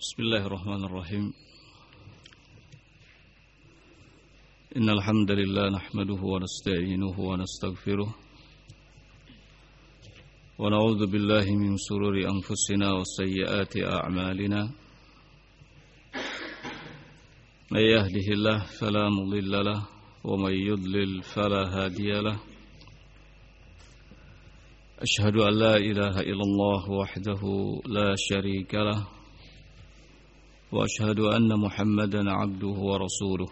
Bismillahirrahmanirrahim. Innal hamdalillah nahmaduhu wa nasta'inuhu wa nastaghfiruh wa na'udzu billahi min shururi anfusina wa sayyiati a'malina. May yahdihillahu fala mudilla lahu wa may yudlil fala hadiya lahu. Ashhadu an la ilaha illallah wahdahu la syarika lahu wa ashhadu anna Muhammadan 'abduhu wa rasuluh.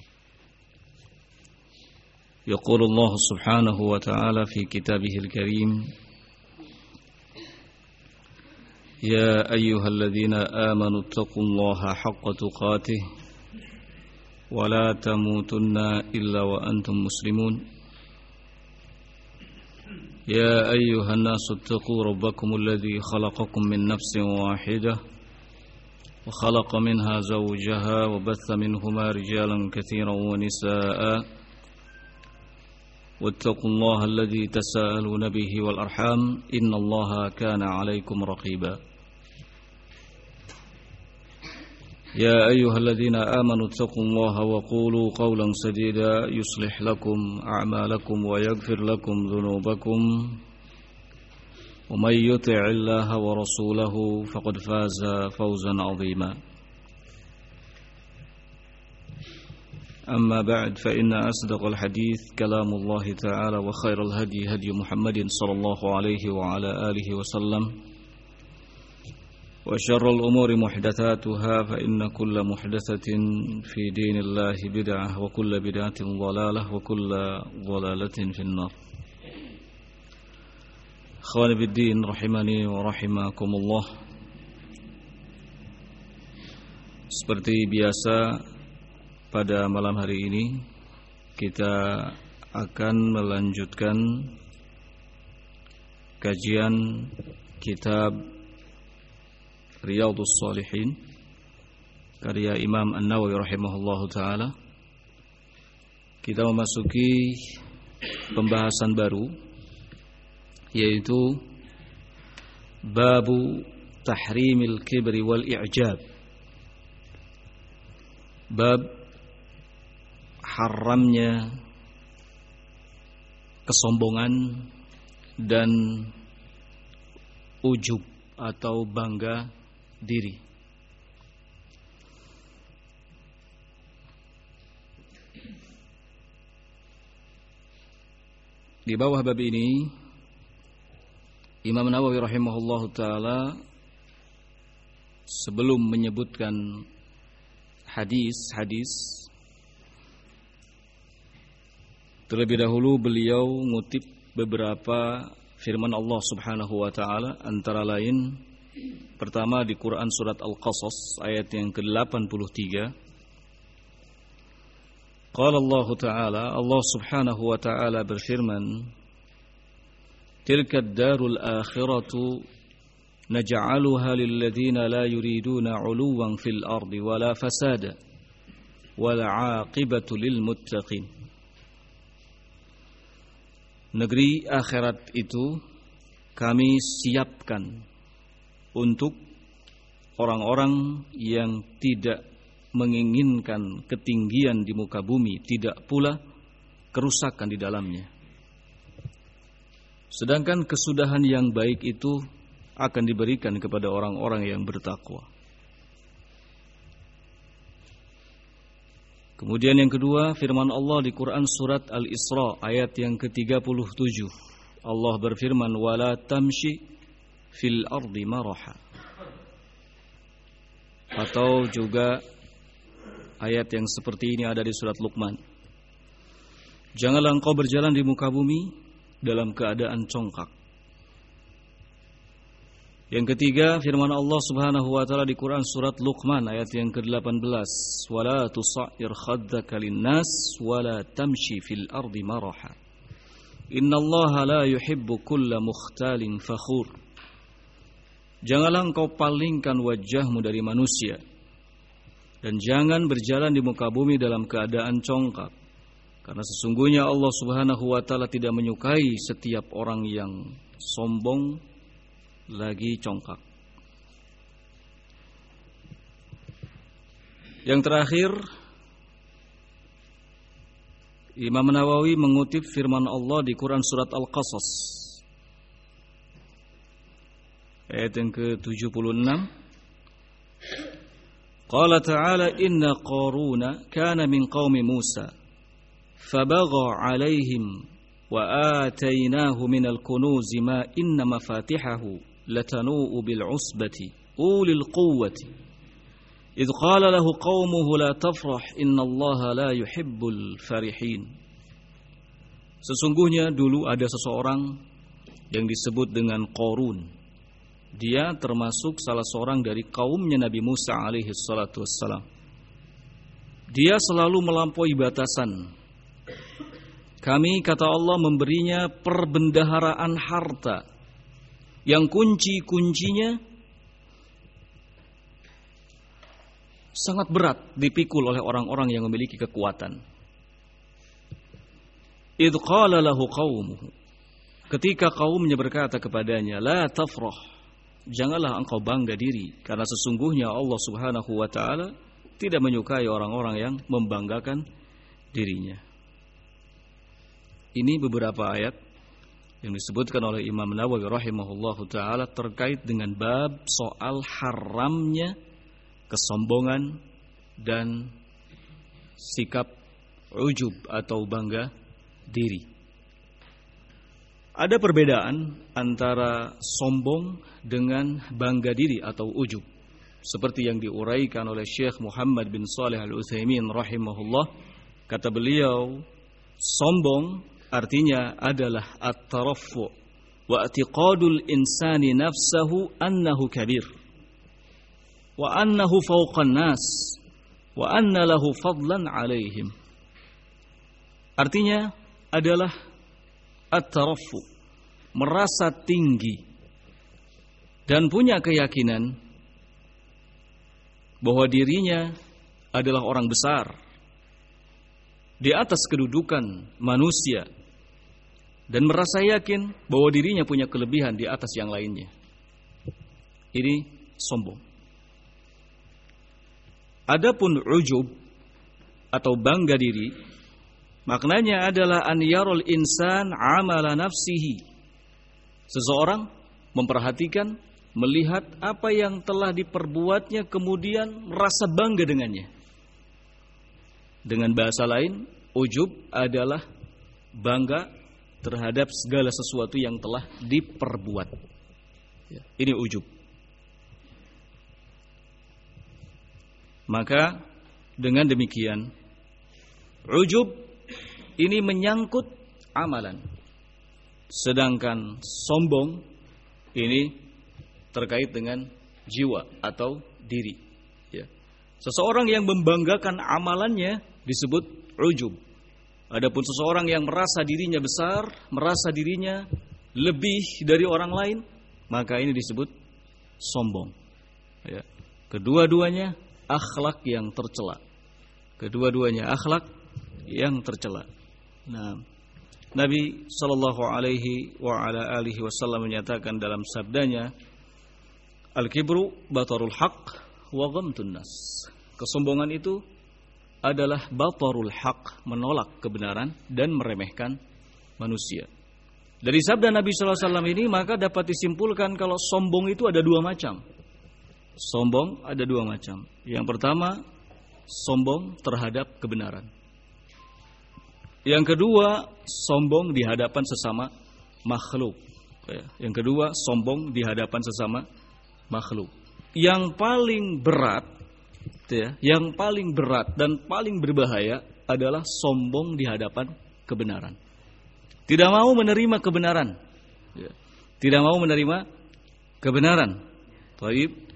Yaqulu Allah subhanahu wa ta'ala fi kitabihil karim, ya ayyuhalladzina amanu taqullaha haqqa tuqatih wa la tamutunna illa wa antum muslimun. يا أيها الناس اتقوا ربكم الذي خلقكم من نفس واحدة وخلق منها زوجها وبث منهما رجالا كثيرا ونساء واتقوا الله الذي تساءلون به والأرحام إن الله كان عليكم رقيبا. يا أيها الذين آمنوا اتقوا الله وقولوا قولا سديدا يصلح لكم أعمالكم ويغفر لكم ذنوبكم ومن يطع الله ورسوله فقد فاز فوزا عظيما. أما بعد فإن أصدق الحديث كلام الله تعالى وخير الهدي هدي محمد صلى الله عليه وعلى آله وسلم وشر الأمور محدثاتها فإن كل محدثة في دين الله بدعة وكل بدعة ضلالة وكل ضلالة في النار. Akhwani fiddin rahimani wa rahimakumullah. Seperti biasa pada malam hari ini kita akan melanjutkan kajian kitab Riyadhus Shalihin karya Imam An-Nawawi rahimahullahu taala. Kita memasuki pembahasan baru, yaitu babu tahrimil kibri wal i'jab. Bab haramnya kesombongan dan ujub atau bangga diri. Di bawah bab ini Imam Nawawi rahimahullahu taala sebelum menyebutkan hadis-hadis, terlebih dahulu beliau ngutip beberapa firman Allah subhanahu wa ta'ala, antara lain pertama di Quran surat Al-Qasas ayat yang ke-83. Qala Allah ta'ala, Allah subhanahu wa ta'ala berfirman, tilka ad-darul akhiratu naj'aluha lilladzina la yuriduna 'uluwan fil ardi wala fasada wal 'aqibatu lil muttaqin. Negeri akhirat itu kami siapkan untuk orang-orang yang tidak menginginkan ketinggian di muka bumi, tidak pula kerusakan di dalamnya. Sedangkan kesudahan yang baik itu akan diberikan kepada orang-orang yang bertakwa. Kemudian yang kedua, firman Allah di Quran surat Al-Isra ayat yang ke-37. Allah berfirman, wala tamshi fil ardi maraha. Atau juga ayat yang seperti ini ada di surat Luqman, janganlah engkau berjalan di muka bumi dalam keadaan congkak. Yang ketiga, firman Allah subhanahu wa ta'ala di Quran surat Luqman ayat yang ke-18, wala tusa'ir khaddaka linnas wala tamshi fil ardi maraha innallaha la yuhibbu kulla mukhtalin fakhur. Janganlah engkau palingkan wajahmu dari manusia, dan jangan berjalan di muka bumi dalam keadaan congkak, karena sesungguhnya Allah subhanahu wa ta'ala tidak menyukai setiap orang yang sombong lagi congkak. Yang terakhir, Imam Nawawi mengutip firman Allah di Quran surat Al-Qasas ayat yang ke-76. Qala ta'ala inna Qaruna kana min qaumi Musa fabagha 'alaihim wa atainahu minal kunuzi ma inna mafatihahu latanu'u bil 'usbati ulil quwwati idh qala lahu qaumuhu la tafrah innallaha la yuhibbul farihin. Sesungguhnya dulu ada seseorang yang disebut dengan Qarun. Dia termasuk salah seorang dari kaumnya Nabi Musa alaihi salatu wassalam. Dia selalu melampaui batasan. Kami, kata Allah, memberinya perbendaharaan harta yang kunci-kuncinya sangat berat dipikul oleh orang-orang yang memiliki kekuatan. Idh qala lahu qaumuhu, ketika kaumnya berkata kepadanya, la tafrah, janganlah engkau bangga diri, karena sesungguhnya Allah Subhanahu wa taala tidak menyukai orang-orang yang membanggakan dirinya. Ini beberapa ayat yang disebutkan oleh Imam Nawawi rahimahullahu taala terkait dengan bab soal haramnya kesombongan dan sikap ujub atau bangga diri. Ada perbedaan antara sombong dengan bangga diri atau ujub, seperti yang diuraikan oleh Syekh Muhammad bin Shalih Al-Utsaimin rahimahullah. Kata beliau, sombong artinya adalah at-taraffu' wa i'tiqadul insani nafsahu annahu kabir wa annahu fawqan nas wa anna lahu fadlan alaihim. Artinya adalah at-taraffu, merasa tinggi dan punya keyakinan bahwa dirinya adalah orang besar di atas kedudukan manusia dan merasa yakin bahwa dirinya punya kelebihan di atas yang lainnya. Ini sombong. Adapun ujub atau bangga diri, maknanya adalah an yarul insan amala nafsihi. Seseorang memperhatikan, melihat apa yang telah diperbuatnya, kemudian merasa bangga dengannya. Dengan bahasa lain, ujub adalah bangga terhadap segala sesuatu yang telah diperbuat. Ini ujub. Maka dengan demikian, ujub ini menyangkut amalan, sedangkan sombong ini terkait dengan jiwa atau diri. Ya. Seseorang yang membanggakan amalannya disebut ujub. Adapun seseorang yang merasa dirinya besar, merasa dirinya lebih dari orang lain, maka ini disebut sombong. Ya. Kedua-duanya akhlak yang tercela. Kedua-duanya akhlak yang tercela. Nah, Nabi sallallahu alaihi wa ala alihi wasallam menyatakan dalam sabdanya, al-kibru batarul haqq wa ghamtun nas. Kesombongan itu adalah batarul haqq, menolak kebenaran dan meremehkan manusia. Dari sabda Nabi sallallahu alaihi wasallam ini maka dapat disimpulkan kalau sombong itu ada dua macam. Sombong ada dua macam. Yang pertama, sombong terhadap kebenaran. Yang kedua, sombong di hadapan sesama makhluk. Yang kedua, sombong di hadapan sesama makhluk. Yang paling berat, yang paling berat dan paling berbahaya adalah sombong di hadapan kebenaran. Tidak mau menerima kebenaran. Tidak mau menerima kebenaran. Baik.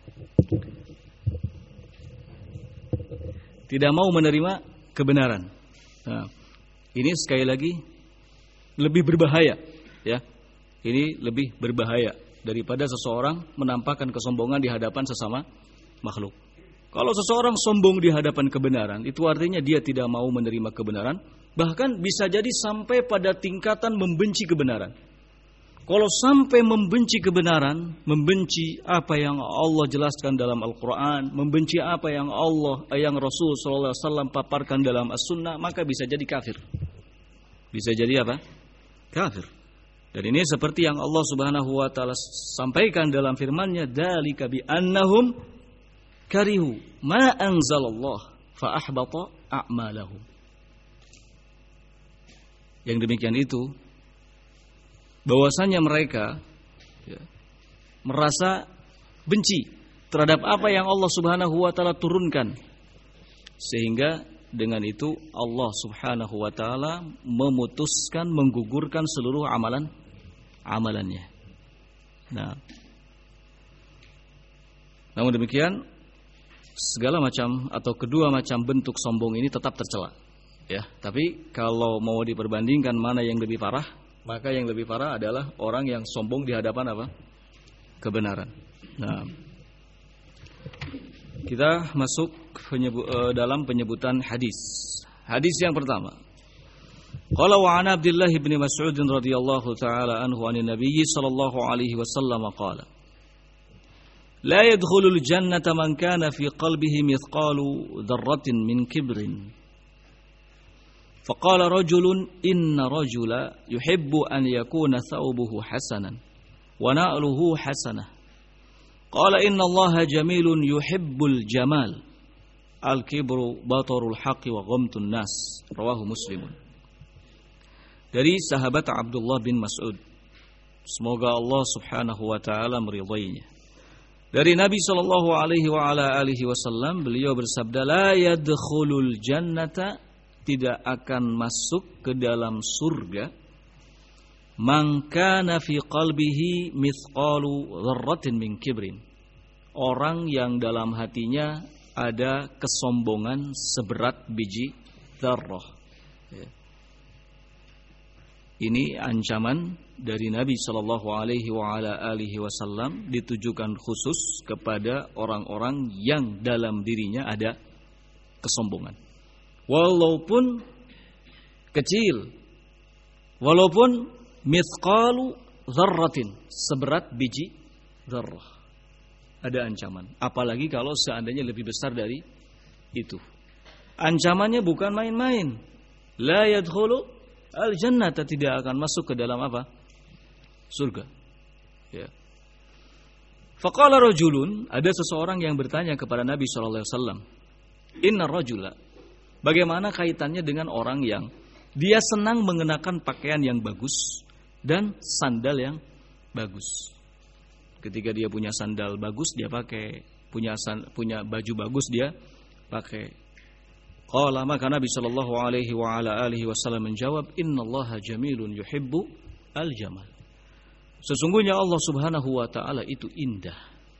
Tidak mau menerima kebenaran. Nah, ini sekali lagi lebih berbahaya, ya. Ini lebih berbahaya daripada seseorang menampakkan kesombongan di hadapan sesama makhluk. Kalau seseorang sombong di hadapan kebenaran, itu artinya dia tidak mau menerima kebenaran, bahkan bisa jadi sampai pada tingkatan membenci kebenaran. Kalau sampai membenci kebenaran, membenci apa yang Allah jelaskan dalam Al-Quran, membenci apa yang Rasul sallallahu alaihi wasallam paparkan dalam As-Sunnah, maka bisa jadi kafir. Bisa jadi apa? Kafir. Dan ini seperti yang Allah Subhanahu wa taala sampaikan dalam firman-Nya, "Dzalika bi annahum karihu ma anzalallah fa ahbata a'malahum." Yang demikian itu bahwasanya mereka merasa benci terhadap apa yang Allah Subhanahu wa taala turunkan, sehingga dengan itu Allah Subhanahu wa taala memutuskan menggugurkan seluruh amalannya. Nah, namun demikian segala macam atau kedua macam bentuk sombong ini tetap tercela. Ya, tapi kalau mau diperbandingkan mana yang lebih parah, maka yang lebih parah adalah orang yang sombong di hadapan apa? Kebenaran. Nah, kita masuk dalam penyebutan hadis. Hadis yang pertama. Qala wa an Abdullah bin Mas'ud radhiyallahu taala anhu anin Nabiy sallallahu alaihi wasallam qala: La yadkhulul jannata man kana fi qalbihi mithqalu dzarratin min kibrin. فقال رجل إن رجل يحب أن يكون ثوبه حسنا ونعله حسنة قال إن الله جميل يحب الجمال الكبر بطر الحق وغمط الناس رواه مسلم. Dari sahabat Abdullah bin Mas'ud, semoga Allah Subhanahu wa taala meridainya. Dari Nabi sallallahu alaihi wasallam, beliau bersabda, la yadkhulul jannata, tidak akan masuk ke dalam surga, man kana fi qalbihi mithqalu dzarratin min kibrin, orang yang dalam hatinya ada kesombongan seberat biji dzarrah. Ini ancaman dari Nabi sallallahu alaihi wasallam ditujukan khusus kepada orang-orang yang dalam dirinya ada kesombongan. Walaupun kecil, walaupun mithqalu dzarratin, seberat biji dzarrah, ada ancaman. Apalagi kalau seandainya lebih besar dari itu. Ancamannya bukan main-main. La yadkhulu al-jannata, tidak akan masuk ke dalam apa? Surga. Ya. Faqala rajulun, ada seseorang yang bertanya kepada Nabi sallallahu alaihi wasallam, "Inna rajula," bagaimana kaitannya dengan orang yang dia senang mengenakan pakaian yang bagus dan sandal yang bagus. Ketika dia punya sandal bagus dia pakai, punya baju bagus dia pakai. Qala, maka Nabi sallallahu alaihi wasallam menjawab, "Innallaha jamilun yuhibbu al-jamal." Sesungguhnya Allah Subhanahu wa taala itu indah.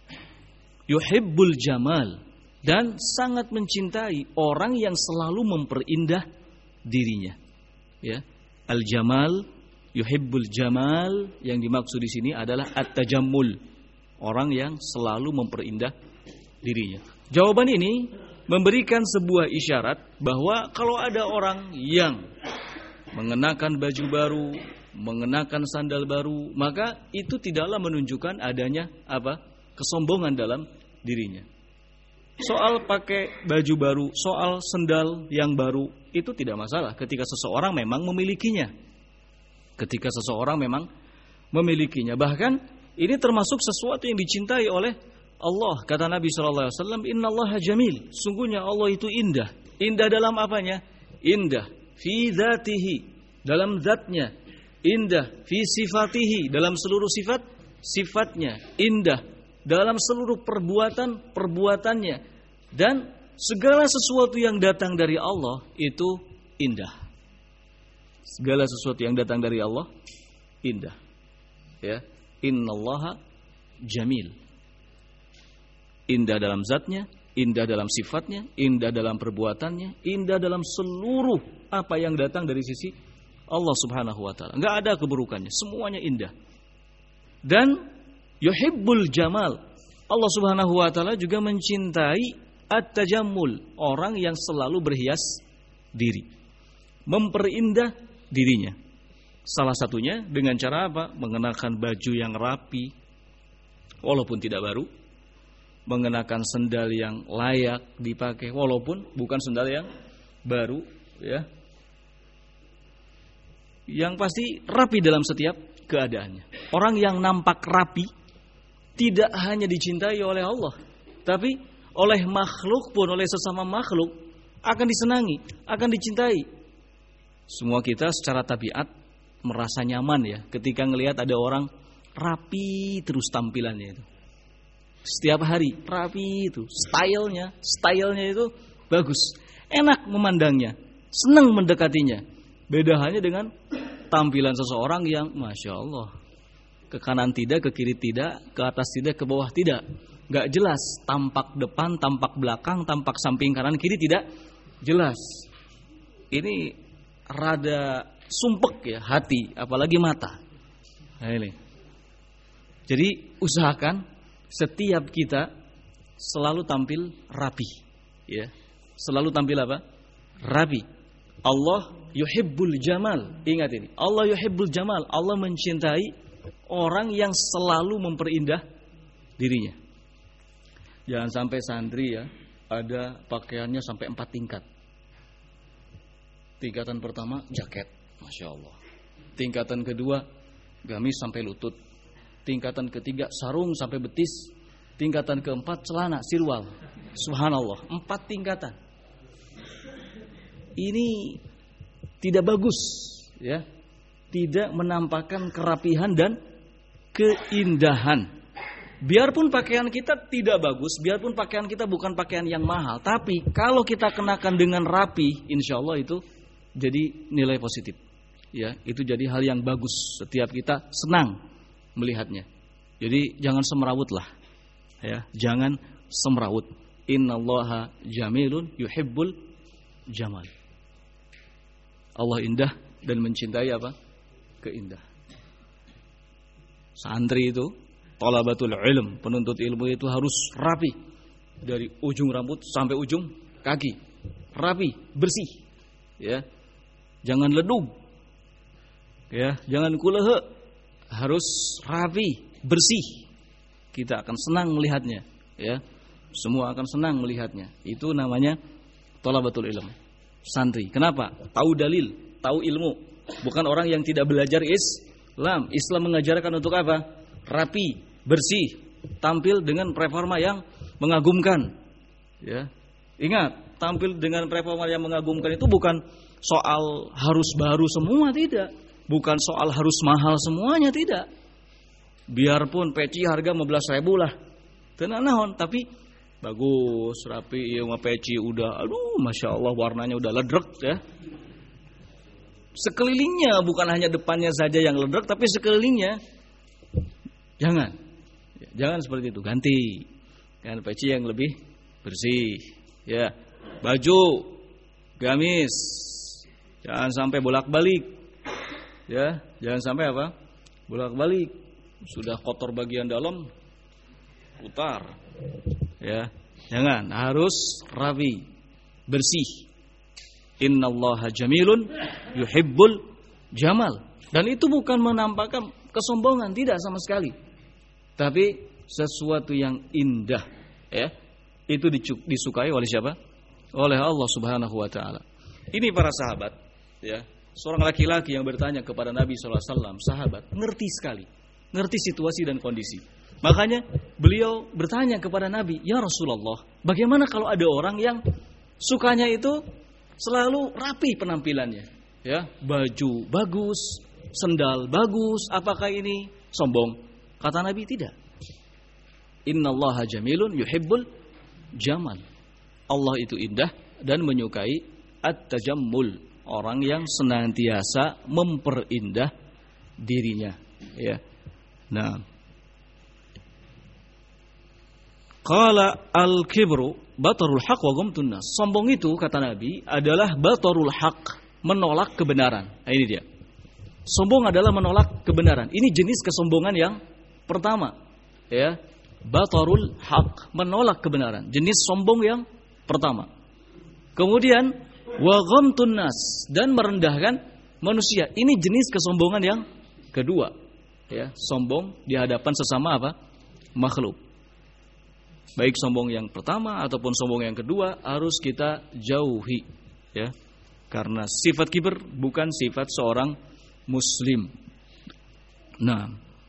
Yuhibbul jamal, dan sangat mencintai orang yang selalu memperindah dirinya. Ya, al-jamal, yuhibbul jamal, yang dimaksud di sini adalah at-tajammul, orang yang selalu memperindah dirinya. Jawaban ini memberikan sebuah isyarat bahwa kalau ada orang yang mengenakan baju baru, mengenakan sandal baru, maka itu tidaklah menunjukkan adanya apa? Kesombongan dalam dirinya. Soal pakai baju baru, soal sandal yang baru, itu tidak masalah ketika seseorang memang memilikinya. Ketika seseorang memang memilikinya. Bahkan ini termasuk sesuatu yang dicintai oleh Allah. Kata Nabi SAW, "Innallaha jamil." Sungguhnya Allah itu indah. Indah dalam apanya? Indah fi dzatihi, dalam zatnya. Indah fi sifatihi, dalam seluruh sifatnya. Indah dalam seluruh perbuatannya, dan segala sesuatu yang datang dari Allah itu indah. Segala sesuatu yang datang dari Allah indah. Ya, innallaha jamil. Indah dalam zatnya, indah dalam sifatnya, indah dalam perbuatannya, indah dalam seluruh apa yang datang dari sisi Allah Subhanahu wa taala. Enggak ada keburukannya, semuanya indah. Dan yuhibbul jamal, Allah Subhanahu wa taala juga mencintai at-tajammul, orang yang selalu berhias diri, memperindah dirinya. Salah satunya dengan cara apa? Mengenakan baju yang rapi walaupun tidak baru, mengenakan sendal yang layak dipakai walaupun bukan sendal yang baru, ya. Yang pasti rapi dalam setiap keadaannya. Orang yang nampak rapi tidak hanya dicintai oleh Allah, tapi oleh makhluk pun, oleh sesama makhluk akan disenangi, akan dicintai. Semua kita secara tabiat merasa nyaman ya ketika ngelihat ada orang rapi terus tampilannya itu. Setiap hari rapi itu, stylenya itu bagus, enak memandangnya, senang mendekatinya. Beda halnya dengan tampilan seseorang yang Masya Allah, ke kanan tidak, ke kiri tidak, ke atas tidak, ke bawah tidak, gak jelas, tampak depan, tampak belakang, tampak samping kanan kiri tidak jelas. Ini rada sumpek ya hati, apalagi mata. Nah, ini. Jadi usahakan setiap kita selalu tampil rapi, ya. Selalu tampil apa? Rapi. Allah yuhibbul jamal. Ingat ini. Allah yuhibbul jamal. Allah mencintai orang yang selalu memperindah dirinya. Jangan sampai santri ya ada pakaiannya sampai 4 tingkat. Tingkatan pertama jaket, Masya Allah. Tingkatan kedua gamis sampai lutut. Tingkatan ketiga sarung sampai betis. Tingkatan keempat celana sirwal. Subhanallah, 4 tingkatan. Ini tidak bagus, ya. Tidak menampakkan kerapihan dan keindahan. Biarpun pakaian kita tidak bagus, biarpun pakaian kita bukan pakaian yang mahal, tapi kalau kita kenakan dengan rapi, insya Allah itu jadi nilai positif. Ya, itu jadi hal yang bagus. Setiap kita senang melihatnya. Jadi jangan semrawut lah, ya. Jangan semrawut. Innallaha jamilun yuhibbul jamal. Allah indah dan mencintai apa? Keindahan. Santri itu, thalabatul ilm, penuntut ilmu itu harus rapi dari ujung rambut sampai ujung kaki. Rapi, bersih. Ya. Jangan ledug. Ya, jangan kulehe. Harus rapi, bersih. Kita akan senang melihatnya, ya. Semua akan senang melihatnya. Itu namanya thalabatul ilm. Santri. Kenapa? Tahu dalil, tahu ilmu. Bukan orang yang tidak belajar Islam. Islam mengajarkan untuk apa? Rapi, bersih, tampil dengan performa yang mengagumkan. Ya. Ingat, tampil dengan performa yang mengagumkan itu bukan soal harus baru semua, tidak. Bukan soal harus mahal semuanya, tidak. Biarpun peci harga 15.000 lah. Tenang naon, tapi bagus, rapi, ya peci udah, aduh, Masya Allah warnanya udah ledrek ya. Sekelilingnya, bukan hanya depannya saja yang ledrek, tapi sekelilingnya. Jangan seperti itu, ganti. Kan peci yang lebih bersih, ya. Baju, gamis, jangan sampai bolak-balik, ya. Jangan sampai apa? Bolak-balik. Sudah kotor bagian dalam, putar. Ya, jangan, harus rapi, bersih. Innallaha jamilun yuhibbul jamal. Dan itu bukan menampakkan kesombongan, tidak sama sekali. Tapi sesuatu yang indah, ya. Itu disukai oleh siapa? Oleh Allah Subhanahu wa taala. Ini para sahabat, ya. Seorang laki-laki yang bertanya kepada Nabi sallallahu alaihi wasallam, sahabat, ngerti sekali. Ngerti situasi dan kondisi. Makanya beliau bertanya kepada Nabi, ya Rasulullah, bagaimana kalau ada orang yang sukanya itu selalu rapi penampilannya, ya, baju bagus, sendal bagus, apakah ini sombong? Kata Nabi, tidak. Innallaha jamilun yuhibbul jamal. Allah itu indah dan menyukai at-tajammul, orang yang senantiasa memperindah dirinya, ya. Nah, qala al-kibru batarul haq wa ghamtun nas. Sombong itu kata Nabi adalah batarul haq, menolak kebenaran. Nah, ini dia. Sombong adalah menolak kebenaran. Ini jenis kesombongan yang pertama, ya. Batarul haq, menolak kebenaran. Jenis sombong yang pertama. Kemudian wa ghamtun nas, dan merendahkan manusia. Ini jenis kesombongan yang kedua. Ya, sombong di hadapan sesama apa? Makhluk. Baik sombong yang pertama ataupun sombong yang kedua harus kita jauhi, ya. Karena sifat kibir bukan sifat seorang muslim. Nah,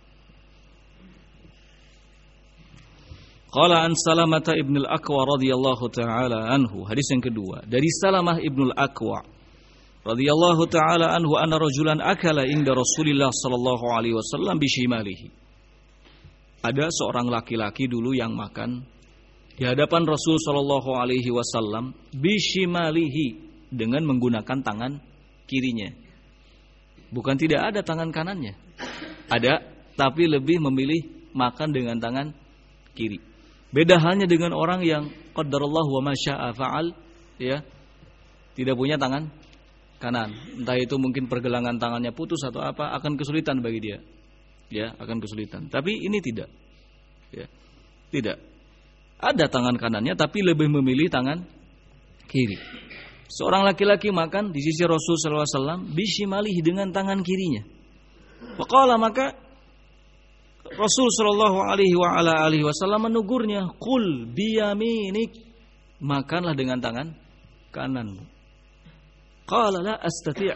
qala an Salamah ibn al-Aqwa radhiyallahu taala anhu, hadis yang kedua dari Salamah ibn al-Aqwa radhiyallahu taala anhu anna rajulan akala inda Rasulillah sallallahu alaihi wasallam bishimalihi. Ada seorang laki-laki dulu yang makan di hadapan Rasul sallallahu alaihi wasallam bishimalihi, dengan menggunakan tangan kirinya. Bukan tidak ada tangan kanannya. Ada, tapi lebih memilih makan dengan tangan kiri. Beda halnya dengan orang yang qadarallahu wa ma syaa fa'al, ya. Tidak punya tangan kanan. Entah itu mungkin pergelangan tangannya putus atau apa, akan kesulitan bagi dia. Ya, akan kesulitan. Tapi ini tidak. Ya. Tidak. Ada tangan kanannya tapi lebih memilih tangan kiri. Seorang laki-laki makan di sisi Rasul sallallahu alaihi wasallam bishimalihi, dengan tangan kirinya. Faqala, maka Rasul sallallahu alaihi wasallam menegurnya, "Qul biyaminik." Makanlah dengan tangan kananmu. Qala la astati'.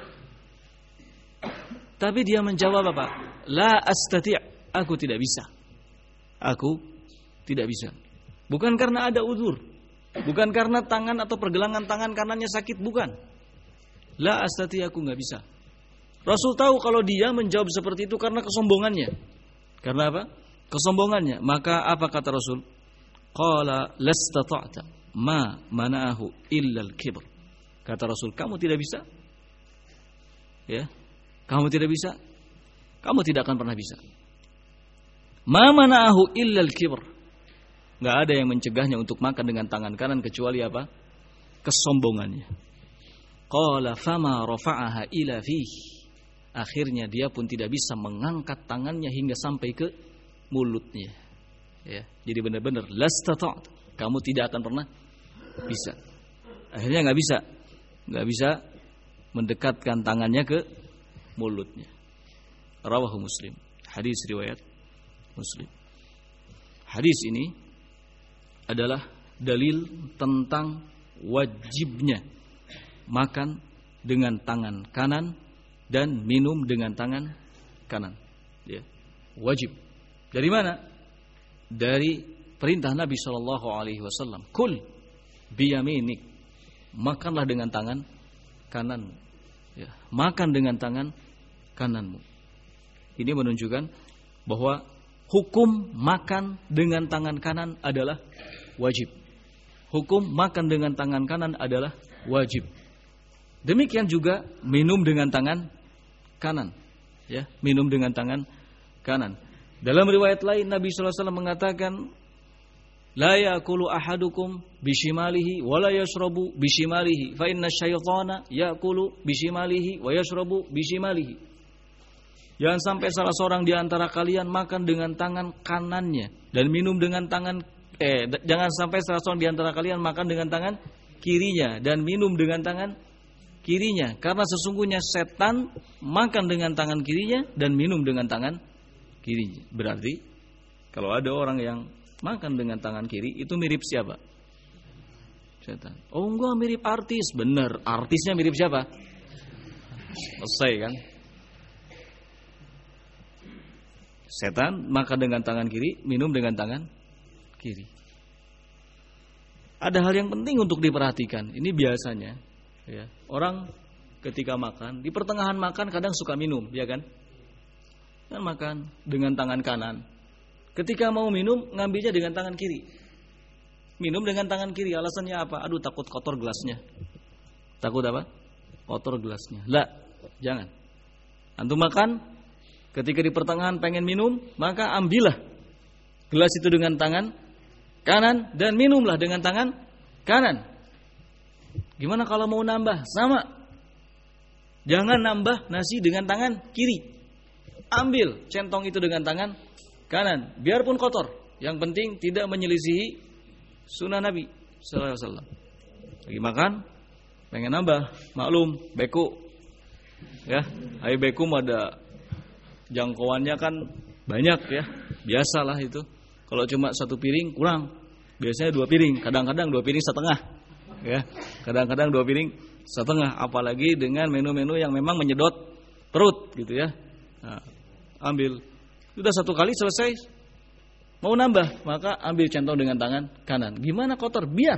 Tapi dia menjawab apa? La astati', aku tidak bisa. Aku tidak bisa. Bukan karena ada uzur, bukan karena tangan atau pergelangan tangan kanannya sakit, bukan. La astati', aku enggak bisa. Rasul tahu kalau dia menjawab seperti itu karena kesombongannya. Karena apa? Kesombongannya. Maka apa kata Rasul? Qala lastata'ta ma mana'ahu illa al-kibr. Kata Rasul, kamu tidak bisa? Ya. Kamu tidak bisa? Kamu tidak akan pernah bisa. Ma mana'ahu illa al-kibr. Enggak ada yang mencegahnya untuk makan dengan tangan kanan kecuali apa? Kesombongannya. Qala fama rafa'aha ila fihi. Akhirnya dia pun tidak bisa mengangkat tangannya hingga sampai ke mulutnya. Ya, jadi benar-benar lastata', kamu tidak akan pernah bisa. Akhirnya enggak bisa mendekatkan tangannya ke mulutnya. Rawahu Muslim. Hadis riwayat Muslim. Hadis ini adalah dalil tentang wajibnya makan dengan tangan kanan dan minum dengan tangan kanan. Ya, wajib. Dari mana? Dari perintah Nabi sallallahu alaihi wasallam, "Kul biyaminik." Makanlah dengan tangan kananmu. Ya, makan dengan tangan kananmu. Ini menunjukkan bahwa hukum makan dengan tangan kanan adalah wajib. Hukum makan dengan tangan kanan adalah wajib. Demikian juga minum dengan tangan kanan. Ya, minum dengan tangan kanan. Dalam riwayat lain Nabi sallallahu alaihi wasallam mengatakan, "La ya'kulu ahadukum bishimalihi wa la yashrabu bishimalihi, fa inna syaitana ya'kulu bishimalihi wa yashrabu bishimalihi." Jangan sampai salah seorang di antara kalian makan dengan tangan kanannya dan minum dengan tangan jangan sampai salah seorang di antara kalian makan dengan tangan kirinya dan minum dengan tangan kirinya, karena sesungguhnya setan makan dengan tangan kirinya dan minum dengan tangan kirinya. Berarti kalau ada orang yang makan dengan tangan kiri, itu mirip siapa? Setan. Oh enggak, mirip artis. Benar, artisnya mirip siapa? Selesai kan? Setan makan dengan tangan kiri, minum dengan tangan kiri. Ada hal yang penting untuk diperhatikan. Ini biasanya, ya, orang ketika makan, di pertengahan makan kadang suka minum, ya kan? Dan makan dengan tangan kanan. Ketika mau minum, ngambilnya dengan tangan kiri. Minum dengan tangan kiri, alasannya apa? Aduh, takut kotor gelasnya. Takut apa? Kotor gelasnya. Lah, jangan. Antum makan, ketika di pertengahan pengen minum, maka ambillah gelas itu dengan tangan kanan dan minumlah dengan tangan kanan. Gimana kalau mau nambah? Sama. Jangan nambah nasi dengan tangan kiri. Ambil centong itu dengan tangan kanan, biarpun kotor. Yang penting tidak menyelisihi sunnah Nabi sallallahu alaihi wasallam. Lagi makan, pengen nambah, maklum, beku. Ya, aibekum ada jangkauannya kan banyak ya. Biasalah itu. Kalau cuma satu piring kurang. Biasanya 2 piring, kadang-kadang 2 piring setengah. Ya, kadang-kadang 2 piring setengah, apalagi dengan menu-menu yang memang menyedot perut gitu ya. Nah, ambil. Sudah 1 kali selesai. Mau nambah, maka ambil centong dengan tangan kanan. Gimana kotor? Biar.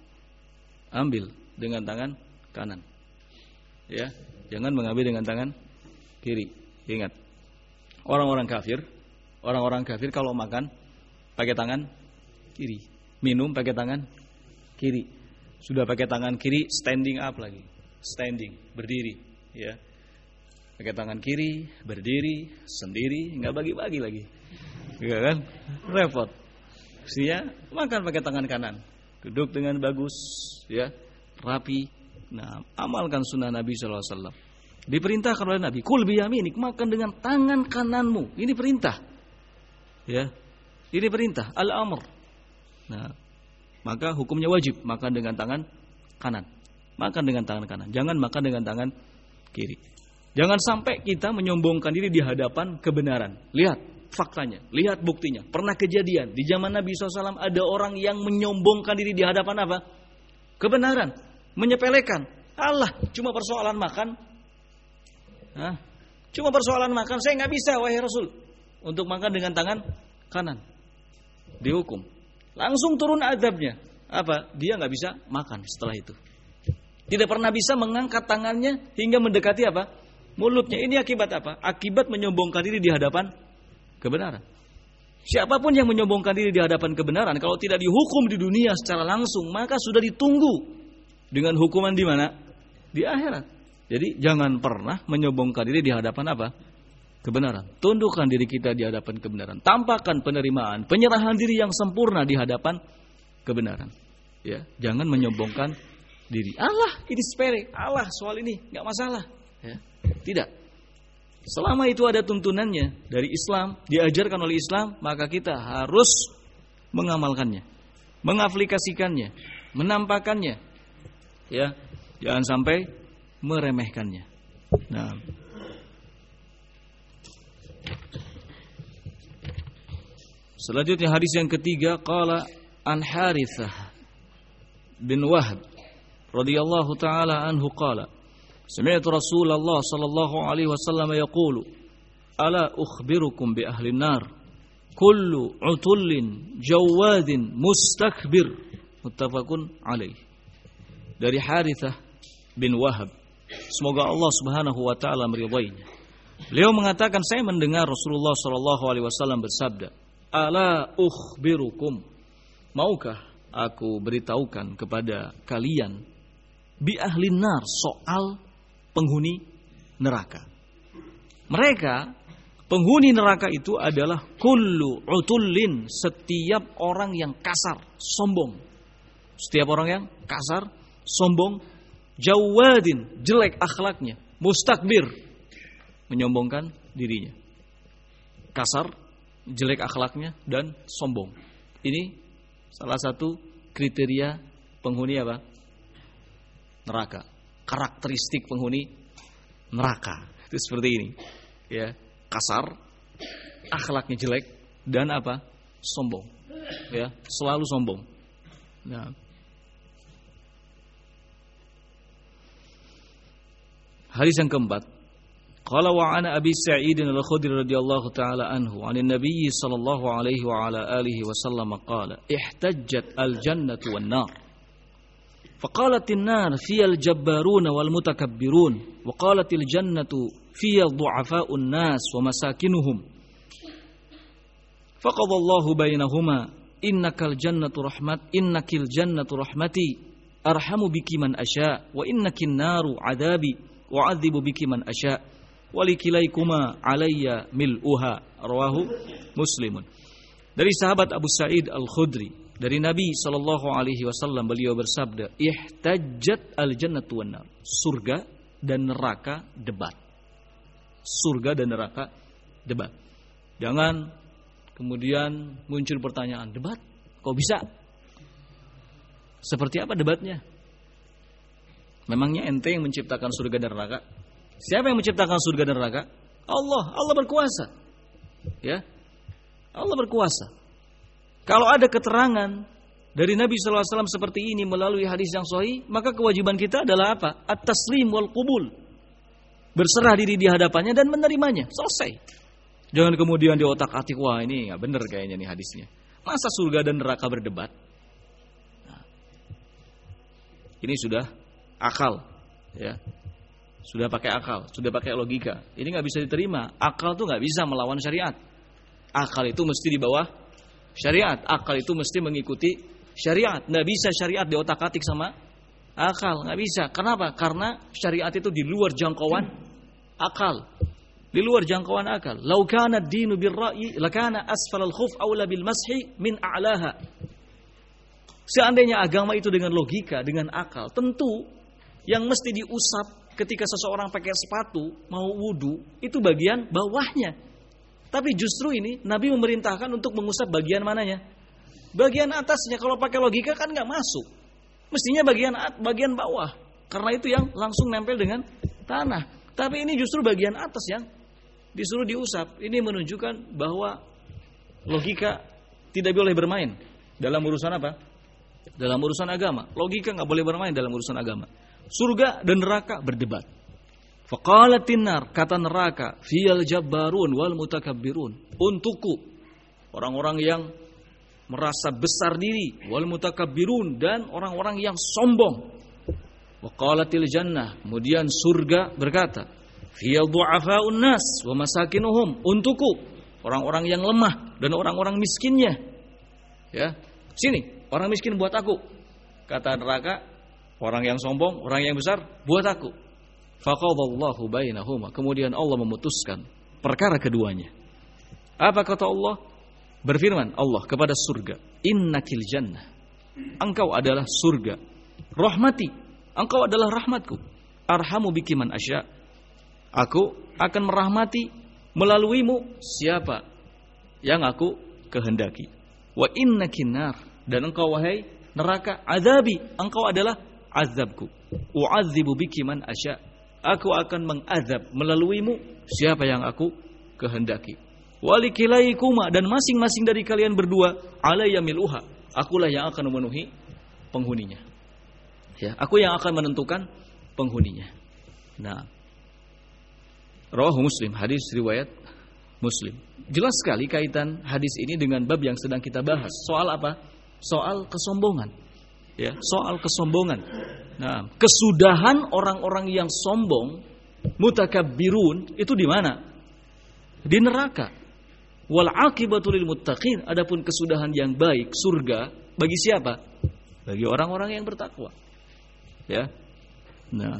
Ambil dengan tangan kanan. Ya, jangan mengambil dengan tangan kiri. Ingat. Orang-orang kafir kalau makan pakai tangan kiri, minum pakai tangan kiri. Sudah pakai tangan kiri, standing up lagi. Standing, berdiri, ya. Pakai tangan kiri, berdiri, sendiri, enggak bagi-bagi lagi. Iya kan? Repot. Mestinya makan pakai tangan kanan. Duduk dengan bagus, ya, rapi. Nah, amalkan sunnah Nabi sallallahu alaihi wasallam. Diperintahkan oleh Nabi, kul biyaminik, makan dengan tangan kananmu. Ini perintah. Ya. Ini perintah, al-amr. Nah, maka hukumnya wajib makan dengan tangan kanan. Makan dengan tangan kanan. Jangan makan dengan tangan kiri. Jangan sampai kita menyombongkan diri di hadapan kebenaran. Lihat faktanya, lihat buktinya. Pernah kejadian di zaman Nabi SAW ada orang yang menyombongkan diri di hadapan apa? Kebenaran, menyepelekan. Allah, cuma persoalan makan. Hah? Cuma persoalan makan, saya nggak bisa wahai Rasul untuk makan dengan tangan kanan. Dihukum. Langsung turun azabnya. Apa? Dia nggak bisa makan setelah itu. Tidak pernah bisa mengangkat tangannya hingga mendekati apa? Mulutnya. Ini akibat apa? Akibat menyombongkan diri di hadapan kebenaran. Siapapun yang menyombongkan diri di hadapan kebenaran, kalau tidak dihukum di dunia secara langsung, maka sudah ditunggu dengan hukuman di mana? Di akhirat. Jadi jangan pernah menyombongkan diri di hadapan apa? Kebenaran. Tundukkan diri kita di hadapan kebenaran. Tampakkan penerimaan, penyerahan diri yang sempurna di hadapan kebenaran. Ya, jangan menyombongkan diri. Allah, ini sepele. Allah, soal ini nggak masalah. Ya, tidak. Selama itu ada tuntunannya dari Islam, diajarkan oleh Islam, maka kita harus mengamalkannya, mengaplikasikannya, menampakkannya. Ya, jangan sampai meremehkannya. Nah, selanjutnya hadis yang ketiga, qala an Harithah bin Wahb radhiyallahu taala anhu qala sami'tu Rasulullah sallallahu alaihi wasallam yaqulu ala ukhbirukum bi ahli nar kullu utullin jawadin mustakbir muttafaqun alaih. Dari Harithah bin Wahab, semoga Allah Subhanahu wa taala meridainya. Beliau mengatakan, saya mendengar Rasulullah sallallahu alaihi wasallam bersabda, "Ala ukhbirukum, maukah aku beritahukan kepada kalian bi ahli nar, soal penghuni neraka." Mereka penghuni neraka itu adalah kullu utullin, setiap orang yang kasar, sombong. Setiap orang yang kasar, sombong, jawadin, jelek akhlaknya, mustakbir, menyombongkan dirinya. Kasar, jelek akhlaknya, dan sombong. Ini salah satu kriteria penghuni apa? Neraka. Karakteristik penghuni neraka. Itu seperti ini. Ya, kasar, akhlaknya jelek, dan apa? Sombong. Ya, selalu sombong. Nah, hadis yang keempat, qala wa ana Abi Sa'id al-Khudri radhiyallahu taala anhu 'anil Nabi sallallahu alaihi wa ala alihi wasallam qala ihtajjat al-jannatu wan-nar faqalat an-nar fiya al-jabbarun wal-mutakabbirun wa qalat al-jannatu fiya dhu'afa'un nas wa masakinuhum faqadha Allahu bainahuma innakal jannatu rahmati arhamu biki man asya wa innakin naru adabi wa'adzibu biki man asya walikilaikuma alayya mil'uha, rawahu Muslimun. Dari sahabat Abu Sa'id Al-Khudri, dari Nabi sallallahu alaihi wasallam, beliau bersabda, ihtajjat al-jannatu wan nar, surga dan neraka debat. Surga dan neraka debat. Jangan kemudian muncul pertanyaan, debat? Kok bisa? Seperti apa debatnya? Memangnya ente yang menciptakan surga dan neraka? Siapa yang menciptakan surga dan neraka? Allah. Allah berkuasa. Ya. Allah berkuasa. Kalau ada keterangan dari Nabi SAW seperti ini melalui hadis yang sahih, maka kewajiban kita adalah apa? At-taslim wal qubul. Berserah diri di hadapannya dan menerimanya. Selesai. Jangan kemudian di otak-atik, wah ini nggak benar kayaknya nih hadisnya. Masa surga dan neraka berdebat? Nah, ini sudah akal, ya. Sudah pakai akal, sudah pakai logika. Ini nggak bisa diterima. Akal tuh nggak bisa melawan syariat. Akal itu mesti di bawah syariat. Akal itu mesti mengikuti syariat. Nggak bisa syariat di otak-atik sama akal, nggak bisa. Kenapa? Karena syariat itu di luar jangkauan akal, di luar jangkauan akal. Lau kana ad-dinu bir-ra'yi lakana asfal al-khuf aula bil mashi min a'laha. Seandainya agama itu dengan logika, dengan akal, tentu yang mesti diusap ketika seseorang pakai sepatu mau wudu itu bagian bawahnya. Tapi justru ini Nabi memerintahkan untuk mengusap bagian mananya? Bagian atasnya. Kalau pakai logika kan nggak masuk. Mestinya bagian bawah. Karena itu yang langsung nempel dengan tanah. Tapi ini justru bagian atas yang disuruh diusap. Ini menunjukkan bahwa logika tidak boleh bermain dalam urusan apa? Dalam urusan agama. Logika nggak boleh bermain dalam urusan agama. Surga dan neraka berdebat. Faqalatin nar, kata neraka, fiyal jabbarun wal mutakabbirun. Untukku orang-orang yang merasa besar diri, wal mutakabbirun, dan orang-orang yang sombong. Waqalatil jannah, kemudian surga berkata, fiyal du'afaun nas wa masakinuhum. Untukku orang-orang yang lemah dan orang-orang miskinnya. Ya, sini orang miskin buat aku. Kata neraka, orang yang sombong, orang yang besar buat aku. Faqadallahu bainahuma. Kemudian Allah memutuskan perkara keduanya. Apa kata Allah? Berfirman Allah kepada surga, innakil jannah. Engkau adalah surga. Rahmati, engkau adalah rahmatku. Arhamu biki man asya. Aku akan merahmati melaluimu siapa yang aku kehendaki. Wa innakin nar, dan engkau wahai neraka, azabi, engkau adalah azabku. U'adzibu biki man asya. Aku akan mengazab melaluimu siapa yang aku kehendaki. Walikilaikuma, dan masing-masing dari kalian berdua alayya miluha. Akulah yang akan memenuhi penghuninya. Ya, aku yang akan menentukan penghuninya. Nah, rawahu Muslim, hadis riwayat Muslim. Jelas sekali kaitan hadis ini dengan bab yang sedang kita bahas. Soal apa? Soal kesombongan. Ya, soal kesombongan. Nah, kesudahan orang-orang yang sombong, mutakabbirun, itu di mana? Di neraka. Wal aqibatu lil muttaqin. Adapun kesudahan yang baik, surga, bagi siapa? Bagi orang-orang yang bertakwa. Ya. Nah.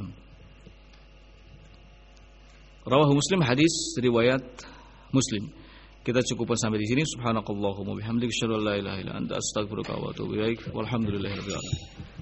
Rawahu Muslim, hadis riwayat Muslim. Kita cukupkan sampai di sini. Subhanakallahumma bihamdika asyhadu an la ilaha illa anta astaghfiruka wa atubu ilaik. Walhamdulillahirabbil alamin.